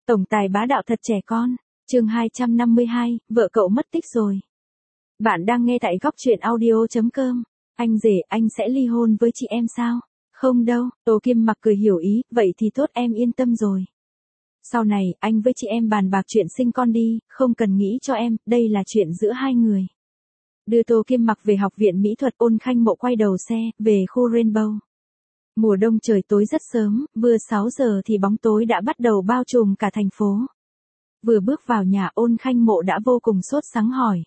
Tổng tài bá đạo thật trẻ con. Chương 252, vợ cậu mất tích rồi. Bạn đang nghe tại góc truyện audio.com. Anh rể, anh sẽ ly hôn với chị em sao? Không đâu, Tô Kim Mặc cười hiểu ý, vậy thì tốt, em yên tâm rồi. Sau này, anh với chị em bàn bạc chuyện sinh con đi, không cần nghĩ cho em, đây là chuyện giữa hai người. Đưa Tô Kim Mặc về học viện mỹ thuật, Ôn Khanh Mộ quay đầu xe, về khu Rainbow. Mùa đông trời tối rất sớm, vừa 6 giờ thì bóng tối đã bắt đầu bao trùm cả thành phố. Vừa bước vào nhà, Ôn Khanh Mộ đã vô cùng sốt sắng hỏi.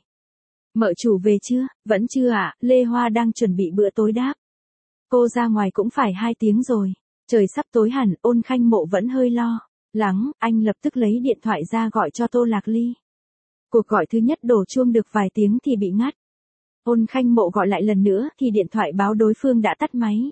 Mợ chủ về chưa? Vẫn chưa ạ, Lê Hoa đang chuẩn bị bữa tối đáp. Cô ra ngoài cũng phải 2 tiếng rồi. Trời sắp tối hẳn, Ôn Khanh Mộ vẫn hơi lo lắng, anh lập tức lấy điện thoại ra gọi cho Tô Lạc Ly. Cuộc gọi thứ nhất đổ chuông được vài tiếng thì bị ngắt. Ôn Khanh Mộ gọi lại lần nữa thì điện thoại báo đối phương đã tắt máy.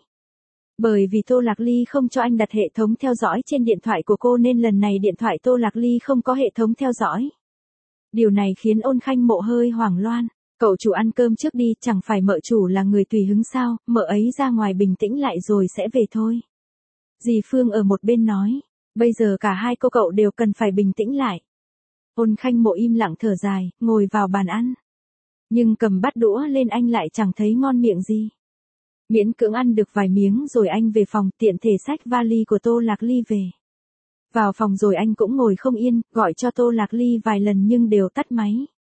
Bởi vì Tô Lạc Ly không cho anh đặt hệ thống theo dõi trên điện thoại của cô nên lần này điện thoại Tô Lạc Ly không có hệ thống theo dõi. Điều này khiến Ôn Khanh Mộ hơi hoảng loạn. Cậu chủ ăn cơm trước đi, chẳng phải mợ chủ là người tùy hứng sao, mợ ấy ra ngoài bình tĩnh lại rồi sẽ về thôi. Dì Phương ở một bên nói, bây giờ cả hai cô cậu đều cần phải bình tĩnh lại. Ôn Khanh Mộ im lặng thở dài, ngồi vào bàn ăn. Nhưng cầm bát đũa lên anh lại chẳng thấy ngon miệng gì. Miễn cưỡng ăn được vài miếng rồi anh về phòng, tiện thể xách vali của Tô Lạc Ly về. Vào phòng rồi anh cũng ngồi không yên, gọi cho Tô Lạc Ly vài lần nhưng đều tắt máy.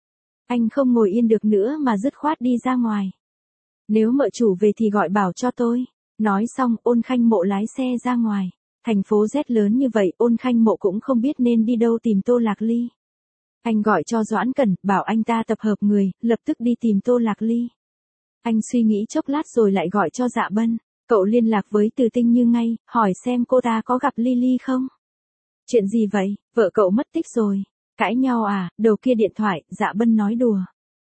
Anh không ngồi yên được nữa mà dứt khoát đi ra ngoài. Nếu mợ chủ về thì gọi bảo cho tôi. Nói xong, Ôn Khanh Mộ lái xe ra ngoài. Thành phố Z lớn như vậy, Ôn Khanh Mộ cũng không biết nên đi đâu tìm Tô Lạc Ly. Anh gọi cho Doãn Cẩn, bảo anh ta tập hợp người, lập tức đi tìm Tô Lạc Ly. Anh suy nghĩ chốc lát rồi lại gọi cho Dạ Bân. Cậu liên lạc với Từ Tinh Như ngay, hỏi xem cô ta có gặp Lily không? Chuyện gì vậy, vợ cậu mất tích rồi. Cãi nhau à? Đầu kia điện thoại, Dạ Bân nói đùa.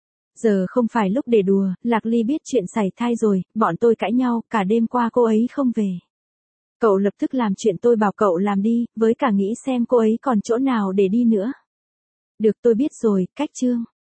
Giờ không phải lúc để đùa, Lạc Ly biết chuyện sảy thai rồi, bọn tôi cãi nhau, cả đêm qua cô ấy không về. Cậu lập tức làm chuyện tôi bảo cậu làm đi, với cả nghĩ xem cô ấy còn chỗ nào để đi nữa. Được, tôi biết rồi, cách chương.